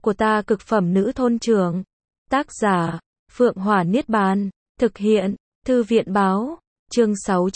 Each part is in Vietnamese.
của ta cực phẩm nữ thôn trưởng. Tác giả, Phượng Hỏa Niết Bàn. Thực hiện, Thư viện Báo. Chương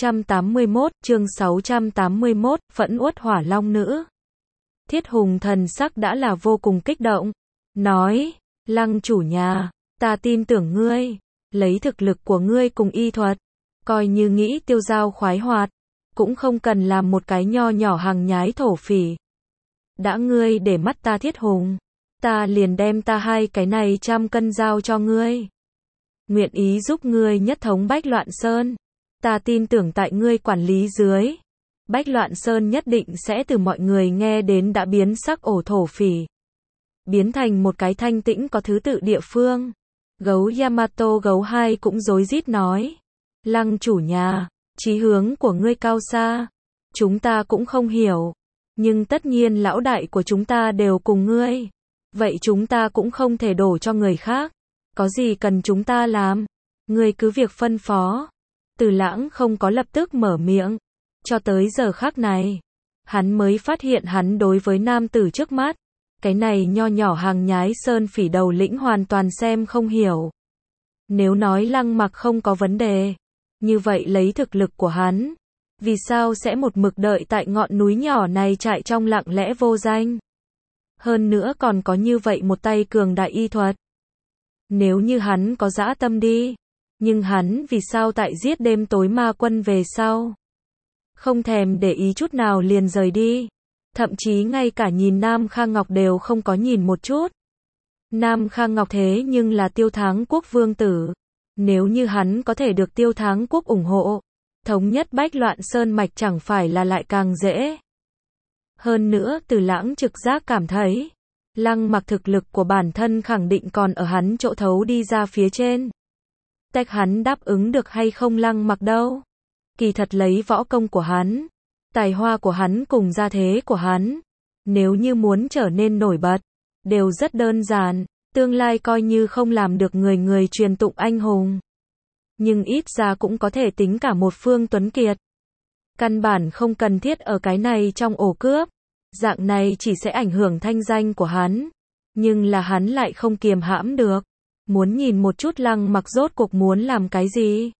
681, Phẫn uất hỏa long nữ. Thiết Hùng thần sắc đã là vô cùng kích động. Nói, Lăng chủ nhà, ta tin tưởng ngươi. Lấy thực lực của ngươi cùng y thuật, coi như nghĩ tiêu dao khoái hoạt, cũng không cần làm một cái nho nhỏ hàng nhái thổ phỉ. Đã ngươi để mắt ta Thiết Hùng, ta liền đem ta 2 cái này 100 cân giao cho ngươi. Nguyện ý giúp ngươi nhất thống Bách Loạn Sơn. Ta tin tưởng tại ngươi quản lý dưới, Bách Loạn Sơn nhất định sẽ từ mọi người nghe đến đã biến sắc ổ thổ phỉ, biến thành một cái thanh tĩnh có thứ tự địa phương. Gấu Yamato gấu 2 cũng rối rít nói. Lăng chủ nhà, chí hướng của ngươi cao xa, chúng ta cũng không hiểu. Nhưng tất nhiên lão đại của chúng ta đều cùng ngươi. Vậy chúng ta cũng không thể đổ cho người khác. Có gì cần chúng ta làm? Ngươi cứ việc phân phó. Từ Lãng không có lập tức mở miệng. Cho tới giờ khắc này, hắn mới phát hiện hắn đối với nam tử trước mắt, cái này nho nhỏ hàng nhái sơn phỉ đầu lĩnh hoàn toàn xem không hiểu. Nếu nói Lăng Mặc không có vấn đề, như vậy lấy thực lực của hắn, vì sao sẽ một mực đợi tại ngọn núi nhỏ này chạy trong lặng lẽ vô danh? Hơn nữa còn có như vậy một tay cường đại y thuật. Nếu như hắn có dã tâm đi, nhưng hắn vì sao tại giết đêm tối ma quân về sau, không thèm để ý chút nào liền rời đi? Thậm chí ngay cả nhìn Nam Khang Ngọc đều không có nhìn một chút. Nam Khang Ngọc thế nhưng là Tiêu Thắng Quốc vương tử. Nếu như hắn có thể được Tiêu Thắng Quốc ủng hộ, thống nhất Bách Loạn Sơn mạch chẳng phải là lại càng dễ. Hơn nữa Từ Lãng trực giác cảm thấy, Lăng Mặc thực lực của bản thân khẳng định còn ở hắn chỗ thấu đi ra phía trên. Tách hắn đáp ứng được hay không Lăng Mặc đâu. Kỳ thật lấy võ công của hắn, tài hoa của hắn cùng gia thế của hắn, nếu như muốn trở nên nổi bật, đều rất đơn giản, tương lai coi như không làm được người truyền tụng anh hùng, nhưng ít ra cũng có thể tính cả một phương tuấn kiệt. Căn bản không cần thiết ở cái này trong ổ cướp, dạng này chỉ sẽ ảnh hưởng thanh danh của hắn, nhưng là hắn lại không kiềm hãm được, muốn nhìn một chút Lăng Mặc rốt cuộc muốn làm cái gì.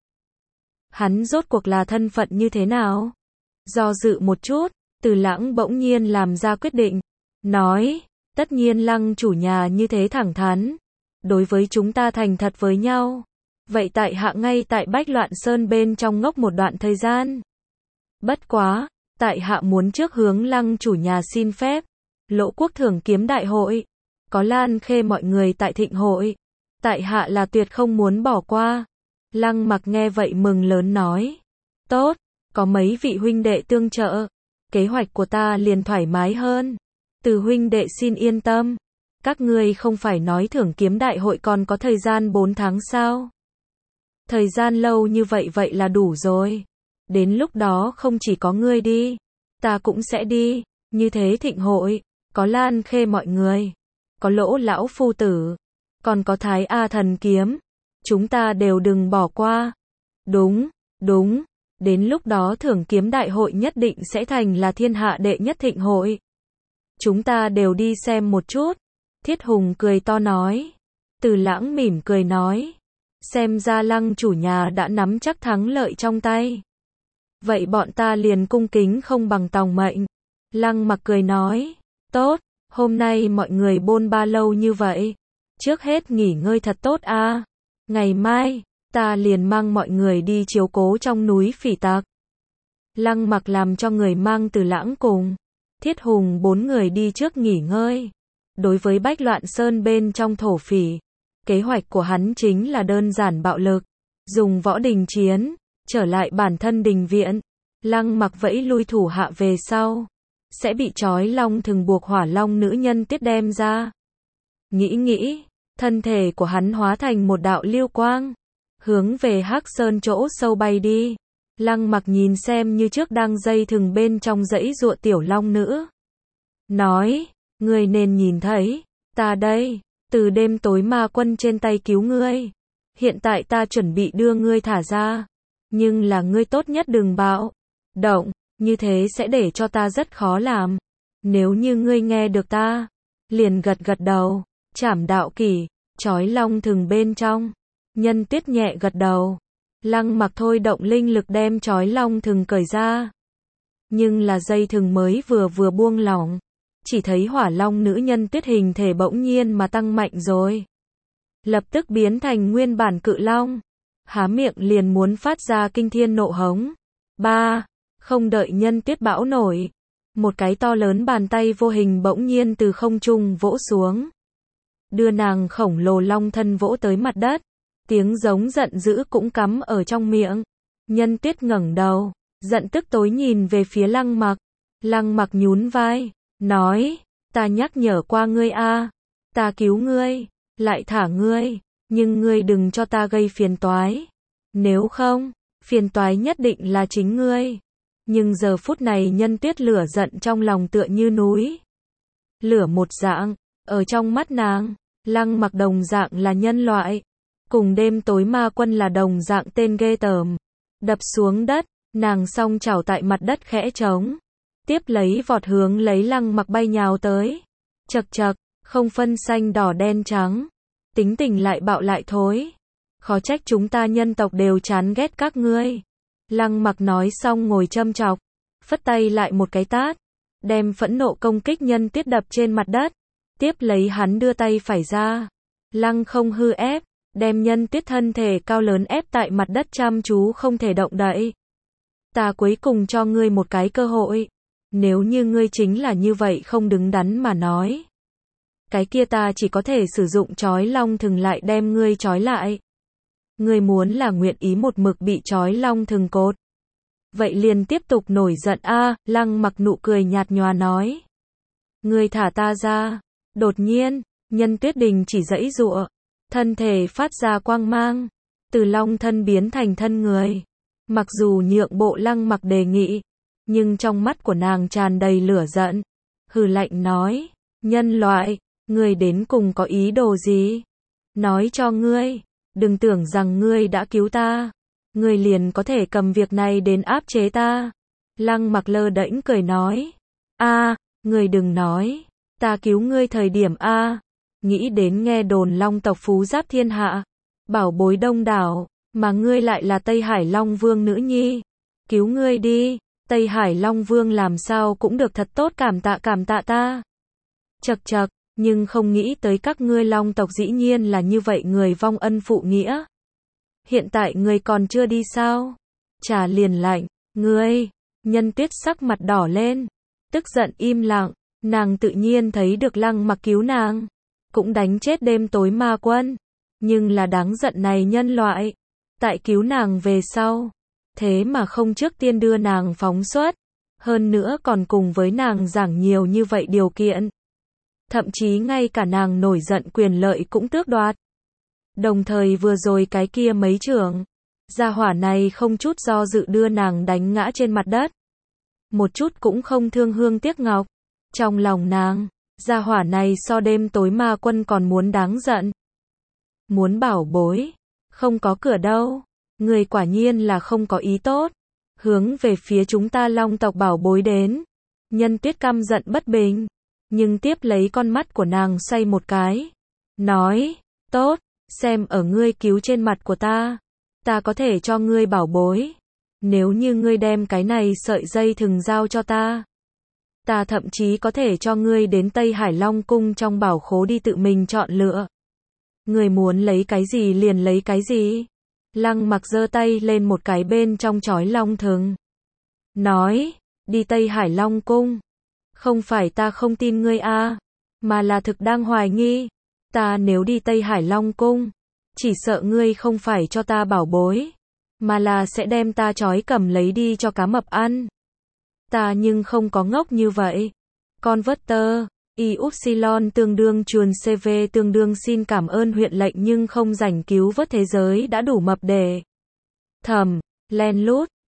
Hắn rốt cuộc là thân phận như thế nào? Do dự một chút, Từ Lãng bỗng nhiên làm ra quyết định, nói, tất nhiên Lăng chủ nhà như thế thẳng thắn, đối với chúng ta thành thật với nhau, vậy tại hạ ngay tại Bách Loạn Sơn bên trong ngốc một đoạn thời gian. Bất quá, tại hạ muốn trước hướng Lăng chủ nhà xin phép, Lỗ Quốc Thưởng Kiếm Đại hội, có Lan Khê mọi người tại thịnh hội, tại hạ là tuyệt không muốn bỏ qua. Lăng Mặc nghe vậy mừng lớn nói, tốt, có mấy vị huynh đệ tương trợ, kế hoạch của ta liền thoải mái hơn. Từ huynh đệ xin yên tâm, các ngươi không phải nói Thưởng Kiếm Đại hội còn có thời gian 4 tháng sao? Thời gian lâu như vậy vậy là đủ rồi. Đến lúc đó không chỉ có ngươi đi, ta cũng sẽ đi. Như thế thịnh hội, có Lan Khê mọi người, có Lỗ lão phu tử, còn có Thái A thần kiếm, chúng ta đều đừng bỏ qua. Đúng, đúng, đến lúc đó Thưởng Kiếm Đại hội nhất định sẽ thành là thiên hạ đệ nhất thịnh hội. Chúng ta đều đi xem một chút. Thiết Hùng cười to nói. Từ Lãng mỉm cười nói, xem ra Lăng chủ nhà đã nắm chắc thắng lợi trong tay. Vậy bọn ta liền cung kính không bằng tòng mệnh. Lăng Mặc cười nói, tốt, hôm nay mọi người bôn ba lâu như vậy, trước hết nghỉ ngơi thật tốt a. Ngày mai, ta liền mang mọi người đi chiếu cố trong núi phỉ tặc. Lăng Mặc làm cho người mang Từ Lãng cùng Thiết Hùng 4 người đi trước nghỉ ngơi. Đối với Bách Loạn Sơn bên trong thổ phỉ, kế hoạch của hắn chính là đơn giản bạo lực, dùng võ đình chiến, trở lại bản thân đình viện. Lăng Mặc vẫy lui thủ hạ về sau, sẽ bị trói long thừng buộc hỏa long nữ nhân tiếp đem ra. Nghĩ, thân thể của hắn hóa thành một đạo lưu quang, hướng về Hắc Sơn chỗ sâu bay đi. Lăng Mặc nhìn xem như trước đang dây thừng bên trong dãy dụa tiểu long nữ. Nói, ngươi nên nhìn thấy, ta đây, từ đêm tối ma quân trên tay cứu ngươi. Hiện tại ta chuẩn bị đưa ngươi thả ra. Nhưng là ngươi tốt nhất đừng bạo động, như thế sẽ để cho ta rất khó làm. Nếu như ngươi nghe được ta, liền gật gật đầu. Trảm đạo kỷ, trói long thừng bên trong. Nhân Tuyết nhẹ gật đầu. Lăng Mặc thôi động linh lực đem trói long thừng cởi ra. Nhưng là dây thừng mới vừa buông lỏng, chỉ thấy hỏa long nữ Nhân Tuyết hình thể bỗng nhiên mà tăng mạnh rồi. Lập tức biến thành nguyên bản cự long, há miệng liền muốn phát ra kinh thiên nộ hống. Không đợi Nhân Tuyết bão nổi, một cái to lớn bàn tay vô hình bỗng nhiên từ không trung vỗ xuống, đưa nàng khổng lồ long thân vỗ tới mặt đất. Tiếng giống giận dữ cũng cắm ở trong miệng. Nhân Tuyết ngẩng đầu, giận tức tối nhìn về phía Lăng Mặc. Lăng Mặc nhún vai, nói, ta nhắc nhở qua ngươi a, ta cứu ngươi, lại thả ngươi, nhưng ngươi đừng cho ta gây phiền toái. Nếu không, phiền toái nhất định là chính ngươi. Nhưng giờ phút này Nhân Tuyết lửa giận trong lòng tựa như núi lửa một dạng, ở trong mắt nàng, Lăng Mặc đồng dạng là nhân loại, cùng đêm tối ma quân là đồng dạng tên ghê tởm. Đập xuống đất, nàng song chảo tại mặt đất khẽ trống, tiếp lấy vọt hướng lấy Lăng Mặc bay nhào tới. Chậc chậc, không phân xanh đỏ đen trắng, tính tình lại bạo lại thối. Khó trách chúng ta nhân tộc đều chán ghét các ngươi. Lăng Mặc nói xong ngồi châm chọc, phất tay lại một cái tát, đem phẫn nộ công kích Nhân Tuyết đập trên mặt đất. Tiếp lấy hắn đưa tay phải ra, lăng không hư ép, đem Nhân Tuyết thân thể cao lớn ép tại mặt đất chăm chú không thể động đậy. Ta cuối cùng cho ngươi một cái cơ hội, nếu như ngươi chính là như vậy không đứng đắn mà nói, cái kia ta chỉ có thể sử dụng trói long thừng lại đem ngươi trói lại. Ngươi muốn là nguyện ý một mực bị trói long thừng cột, vậy liền tiếp tục nổi giận a. Lăng Mặc nụ cười nhạt nhòa nói, ngươi thả ta ra. Đột nhiên, Nhân Tuyết đình chỉ giãy giụa, thân thể phát ra quang mang, từ long thân biến thành thân người. Mặc dù nhượng bộ Lăng Mặc đề nghị, nhưng trong mắt của nàng tràn đầy lửa giận, hừ lạnh nói, nhân loại, ngươi đến cùng có ý đồ gì? Nói cho ngươi, đừng tưởng rằng ngươi đã cứu ta, ngươi liền có thể cầm việc này đến áp chế ta. Lăng Mặc lơ đễnh cười nói, ngươi đừng nói, ta cứu ngươi thời điểm nghĩ đến nghe đồn long tộc phú giáp thiên hạ, bảo bối đông đảo, mà ngươi lại là Tây Hải Long Vương nữ nhi. Cứu ngươi đi, Tây Hải Long Vương làm sao cũng được thật tốt cảm tạ ta. Chậc chậc, nhưng không nghĩ tới các ngươi long tộc dĩ nhiên là như vậy người vong ân phụ nghĩa. Hiện tại ngươi còn chưa đi sao? Trả liền lạnh, ngươi. Nhân Tuyết sắc mặt đỏ lên, tức giận im lặng, nàng tự nhiên thấy được Lăng Mặc cứu nàng, cũng đánh chết đêm tối ma quân, nhưng là đáng giận này nhân loại, tại cứu nàng về sau, thế mà không trước tiên đưa nàng phóng xuất, hơn nữa còn cùng với nàng giảng nhiều như vậy điều kiện. Thậm chí ngay cả nàng nổi giận quyền lợi cũng tước đoạt. Đồng thời vừa rồi cái kia mấy trưởng, gia hỏa này không chút do dự đưa nàng đánh ngã trên mặt đất. Một chút cũng không thương hương tiếc ngọc. Trong lòng nàng, gia hỏa này so đêm tối ma quân còn muốn đáng giận. Muốn bảo bối, không có cửa đâu. Người quả nhiên là không có ý tốt, hướng về phía chúng ta long tộc bảo bối đến. Nhân Tuyết căm giận bất bình, nhưng tiếp lấy con mắt của nàng xoay một cái, nói, tốt, xem ở ngươi cứu trên mặt của ta có thể cho ngươi bảo bối. Nếu như ngươi đem cái này sợi dây thừng giao cho ta thậm chí có thể cho ngươi đến Tây Hải Long cung trong bảo khố đi tự mình chọn lựa. Ngươi muốn lấy cái gì liền lấy cái gì. Lăng Mặc giơ tay lên một cái bên trong trói long thừng, nói, đi Tây Hải Long cung. Không phải ta không tin ngươi mà là thực đang hoài nghi. Ta nếu đi Tây Hải Long cung, chỉ sợ ngươi không phải cho ta bảo bối, mà là sẽ đem ta trói cầm lấy đi cho cá mập ăn. Ta nhưng không có ngốc như vậy. Converter, Y-Upsilon tương đương chuồn CV tương đương xin cảm ơn huyện lệnh nhưng không rảnh cứu vớt thế giới đã đủ mập để thầm, len lút.